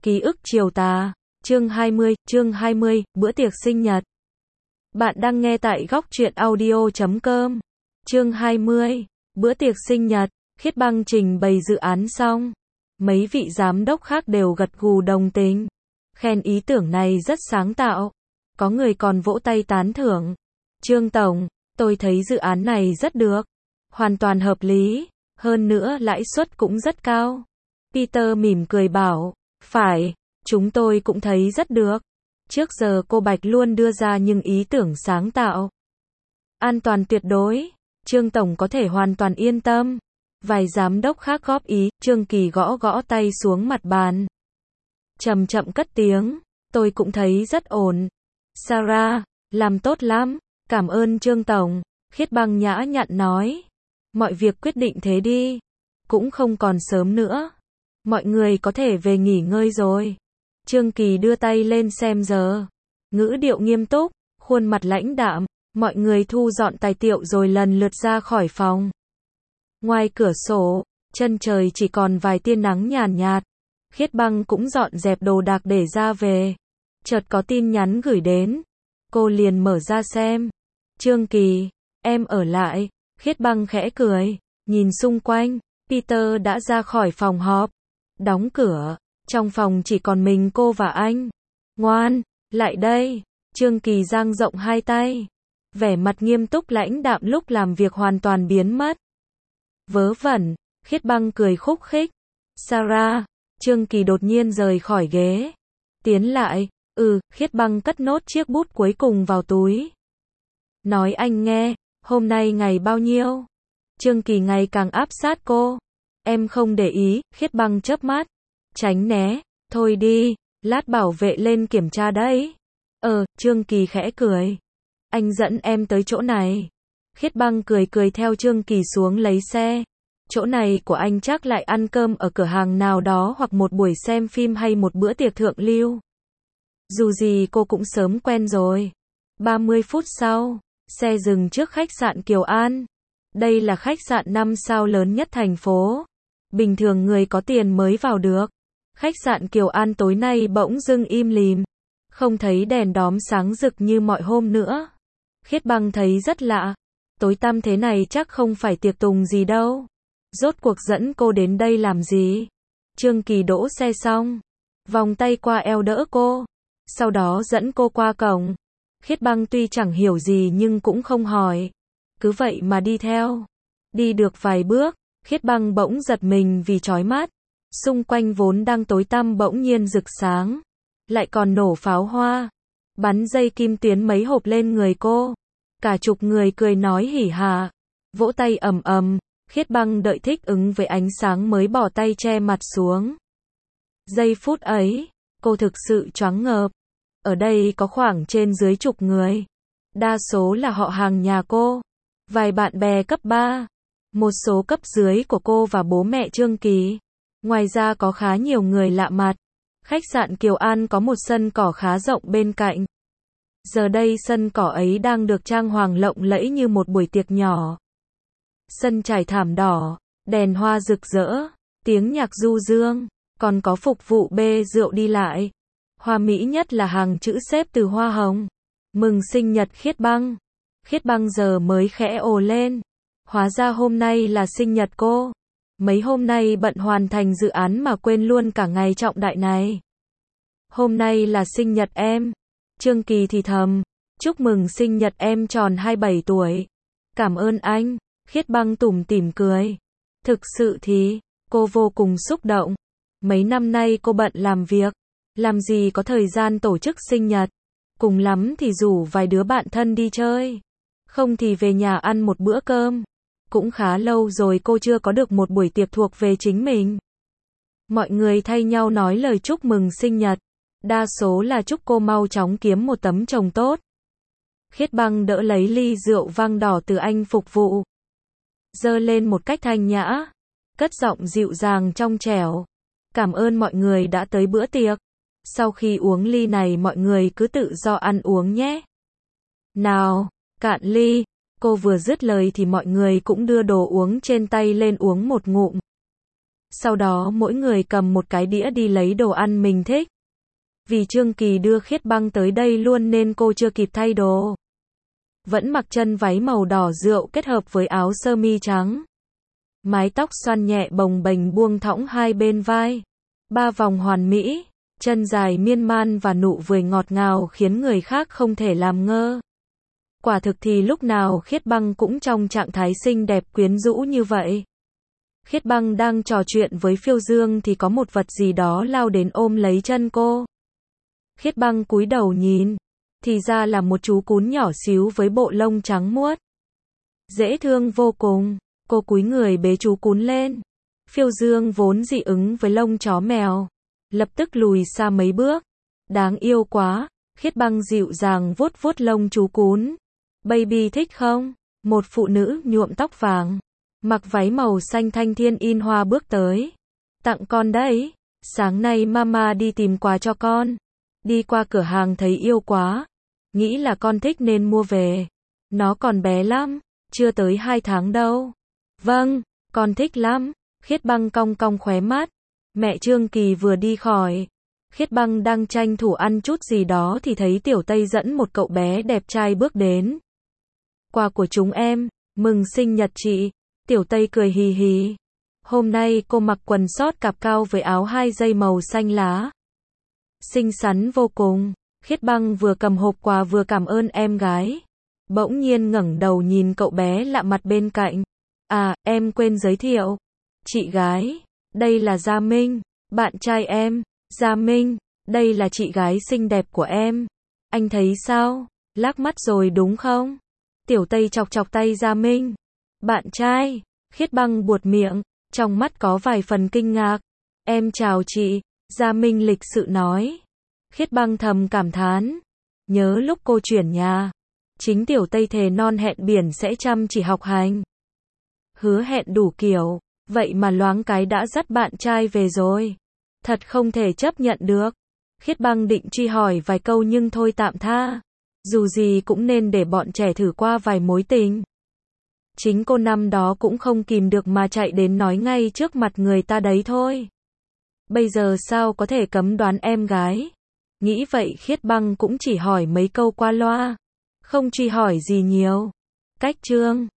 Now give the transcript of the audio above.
Ký ức chiều tà, chương 20, bữa tiệc sinh nhật. Bạn đang nghe tại góc truyện audio.com. Chương 20, bữa tiệc sinh nhật, Khiết Băng trình bày dự án xong. Mấy vị giám đốc khác đều gật gù đồng tình. Khen ý tưởng này rất sáng tạo. Có người còn vỗ tay tán thưởng. Trương Tổng, tôi thấy dự án này rất được. Hoàn toàn hợp lý. Hơn nữa lãi suất cũng rất cao. Peter mỉm cười bảo. Phải, chúng tôi cũng thấy rất được. Trước giờ cô Bạch luôn đưa ra những ý tưởng sáng tạo. An toàn tuyệt đối, Trương Tổng có thể hoàn toàn yên tâm. Vài giám đốc khác góp ý, Trương Kỳ gõ gõ tay xuống mặt bàn. Chậm chậm cất tiếng, tôi cũng thấy rất ổn. Sarah, làm tốt lắm, cảm ơn Trương Tổng, Khiết Băng nhã nhặn nói. Mọi việc quyết định thế đi, cũng không còn sớm nữa. Mọi người có thể về nghỉ ngơi rồi. Trương Kỳ đưa tay lên xem giờ. Ngữ điệu nghiêm túc, khuôn mặt lãnh đạm. Mọi người thu dọn tài liệu rồi lần lượt ra khỏi phòng. Ngoài cửa sổ, chân trời chỉ còn vài tia nắng nhàn nhạt. Khiết Băng cũng dọn dẹp đồ đạc để ra về. Chợt có tin nhắn gửi đến. Cô liền mở ra xem. Trương Kỳ, em ở lại. Khiết Băng khẽ cười, nhìn xung quanh. Peter đã ra khỏi phòng họp. Đóng cửa, trong phòng chỉ còn mình cô và anh. Ngoan, lại đây. Trương Kỳ dang rộng hai tay. Vẻ mặt nghiêm túc lãnh đạm lúc làm việc hoàn toàn biến mất. Vớ vẩn, Khiết Băng cười khúc khích. Sarah, Trương Kỳ đột nhiên rời khỏi ghế. Tiến lại, Khiết Băng cất nốt chiếc bút cuối cùng vào túi. Nói anh nghe, hôm nay ngày bao nhiêu? Trương Kỳ ngày càng áp sát cô. Em không để ý, Khiết Băng chớp mắt. Tránh né, thôi đi, lát bảo vệ lên kiểm tra đấy. Trương Kỳ khẽ cười. Anh dẫn em tới chỗ này. Khiết Băng cười cười theo Trương Kỳ xuống lấy xe. Chỗ này của anh chắc lại ăn cơm ở cửa hàng nào đó hoặc một buổi xem phim hay một bữa tiệc thượng lưu. Dù gì cô cũng sớm quen rồi. 30 phút sau, xe dừng trước khách sạn Kiều An. Đây là khách sạn 5 sao lớn nhất thành phố. Bình thường người có tiền mới vào được. Khách sạn Kiều An tối nay bỗng dưng im lìm. Không thấy đèn đóm sáng rực như mọi hôm nữa. Khiết Băng thấy rất lạ. Tối tăm thế này chắc không phải tiệc tùng gì đâu. Rốt cuộc dẫn cô đến đây làm gì? Trương Kỳ đỗ xe xong. Vòng tay qua eo đỡ cô. Sau đó dẫn cô qua cổng. Khiết Băng tuy chẳng hiểu gì nhưng cũng không hỏi. Cứ vậy mà đi theo. Đi được vài bước. Khiết Băng bỗng giật mình vì chói mắt. Xung quanh vốn đang tối tăm bỗng nhiên rực sáng. Lại còn nổ pháo hoa. Bắn dây kim tuyến mấy hộp lên người cô. Cả chục người cười nói hỉ hả. Vỗ tay ầm ầm. Khiết Băng đợi thích ứng với ánh sáng mới bỏ tay che mặt xuống. Giây phút ấy, cô thực sự choáng ngợp. Ở đây có khoảng trên dưới chục người. Đa số là họ hàng nhà cô. Vài bạn bè cấp 3. Một số cấp dưới của cô và bố mẹ Trương Kỳ. Ngoài ra có khá nhiều người lạ mặt. Khách sạn Kiều An có một sân cỏ khá rộng bên cạnh. Giờ đây sân cỏ ấy đang được trang hoàng lộng lẫy như một buổi tiệc nhỏ. Sân trải thảm đỏ, đèn hoa rực rỡ, tiếng nhạc du dương, còn có phục vụ bê rượu đi lại. Hoa mỹ nhất là hàng chữ xếp từ hoa hồng. Mừng sinh nhật Khiết Băng. Khiết Băng giờ mới khẽ ồ lên. Hóa ra hôm nay là sinh nhật cô. Mấy hôm nay bận hoàn thành dự án mà quên luôn cả ngày trọng đại này. Hôm nay là sinh nhật em. Trương Kỳ thì thầm. Chúc mừng sinh nhật em tròn 27 tuổi. Cảm ơn anh. Khiết Băng tủm tỉm cười. Thực sự thì, cô vô cùng xúc động. Mấy năm nay cô bận làm việc. Làm gì có thời gian tổ chức sinh nhật. Cùng lắm thì rủ vài đứa bạn thân đi chơi. Không thì về nhà ăn một bữa cơm. Cũng khá lâu rồi cô chưa có được một buổi tiệc thuộc về chính mình. Mọi người thay nhau nói lời chúc mừng sinh nhật. Đa số là chúc cô mau chóng kiếm một tấm chồng tốt. Khiết Băng đỡ lấy ly rượu vang đỏ từ anh phục vụ. Giơ lên một cách thanh nhã. Cất giọng dịu dàng trong trẻo. Cảm ơn mọi người đã tới bữa tiệc. Sau khi uống ly này mọi người cứ tự do ăn uống nhé. Nào, cạn ly. Cô vừa dứt lời thì mọi người cũng đưa đồ uống trên tay lên uống một ngụm. Sau đó mỗi người cầm một cái đĩa đi lấy đồ ăn mình thích. Vì Trương Kỳ đưa Khiết Băng tới đây luôn nên cô chưa kịp thay đồ. Vẫn mặc chân váy màu đỏ rượu kết hợp với áo sơ mi trắng. Mái tóc xoăn nhẹ bồng bềnh buông thõng hai bên vai. 3 vòng hoàn mỹ, chân dài miên man và nụ cười ngọt ngào khiến người khác không thể làm ngơ. Quả thực thì lúc nào Khiết Băng cũng trong trạng thái xinh đẹp quyến rũ như vậy. Khiết Băng đang trò chuyện với Phiêu Dương thì có một vật gì đó lao đến ôm lấy chân cô. Khiết Băng cúi đầu nhìn, thì ra là một chú cún nhỏ xíu với bộ lông trắng muốt. Dễ thương vô cùng, cô cúi người bế chú cún lên. Phiêu Dương vốn dị ứng với lông chó mèo, lập tức lùi xa mấy bước. Đáng yêu quá, Khiết Băng dịu dàng vuốt vuốt lông chú cún. Baby thích không? Một phụ nữ nhuộm tóc vàng, mặc váy màu xanh thanh thiên in hoa bước tới. Tặng con đấy, sáng nay mama đi tìm quà cho con. Đi qua cửa hàng thấy yêu quá, nghĩ là con thích nên mua về. Nó còn bé lắm, chưa tới 2 tháng đâu. Vâng, con thích lắm. Khiết Băng cong cong khóe mắt. Mẹ Trương Kỳ vừa đi khỏi. Khiết Băng đang tranh thủ ăn chút gì đó thì thấy Tiểu Tây dẫn một cậu bé đẹp trai bước đến. Quà của chúng em, mừng sinh nhật chị. Tiểu Tây cười hì hì. Hôm nay cô mặc quần sót cạp cao với áo 2 dây màu xanh lá. Xinh xắn vô cùng. Khiết Băng vừa cầm hộp quà vừa cảm ơn em gái. Bỗng nhiên ngẩng đầu nhìn cậu bé lạ mặt bên cạnh. À, em quên giới thiệu. Chị gái, đây là Gia Minh, bạn trai em. Gia Minh, đây là chị gái xinh đẹp của em. Anh thấy sao? Lác mắt rồi đúng không? Tiểu Tây chọc chọc tay Gia Minh. Bạn trai, Khiết Băng buột miệng, trong mắt có vài phần kinh ngạc. Em chào chị, Gia Minh lịch sự nói. Khiết Băng thầm cảm thán. Nhớ lúc cô chuyển nhà, chính Tiểu Tây thề non hẹn biển sẽ chăm chỉ học hành. Hứa hẹn đủ kiểu, vậy mà loáng cái đã dắt bạn trai về rồi. Thật không thể chấp nhận được. Khiết Băng định truy hỏi vài câu nhưng thôi tạm tha. Dù gì cũng nên để bọn trẻ thử qua vài mối tình. Chính cô năm đó cũng không kìm được mà chạy đến nói ngay trước mặt người ta đấy thôi. Bây giờ sao có thể cấm đoán em gái. Nghĩ vậy Khiết Băng cũng chỉ hỏi mấy câu qua loa. Không truy hỏi gì nhiều. Cách chương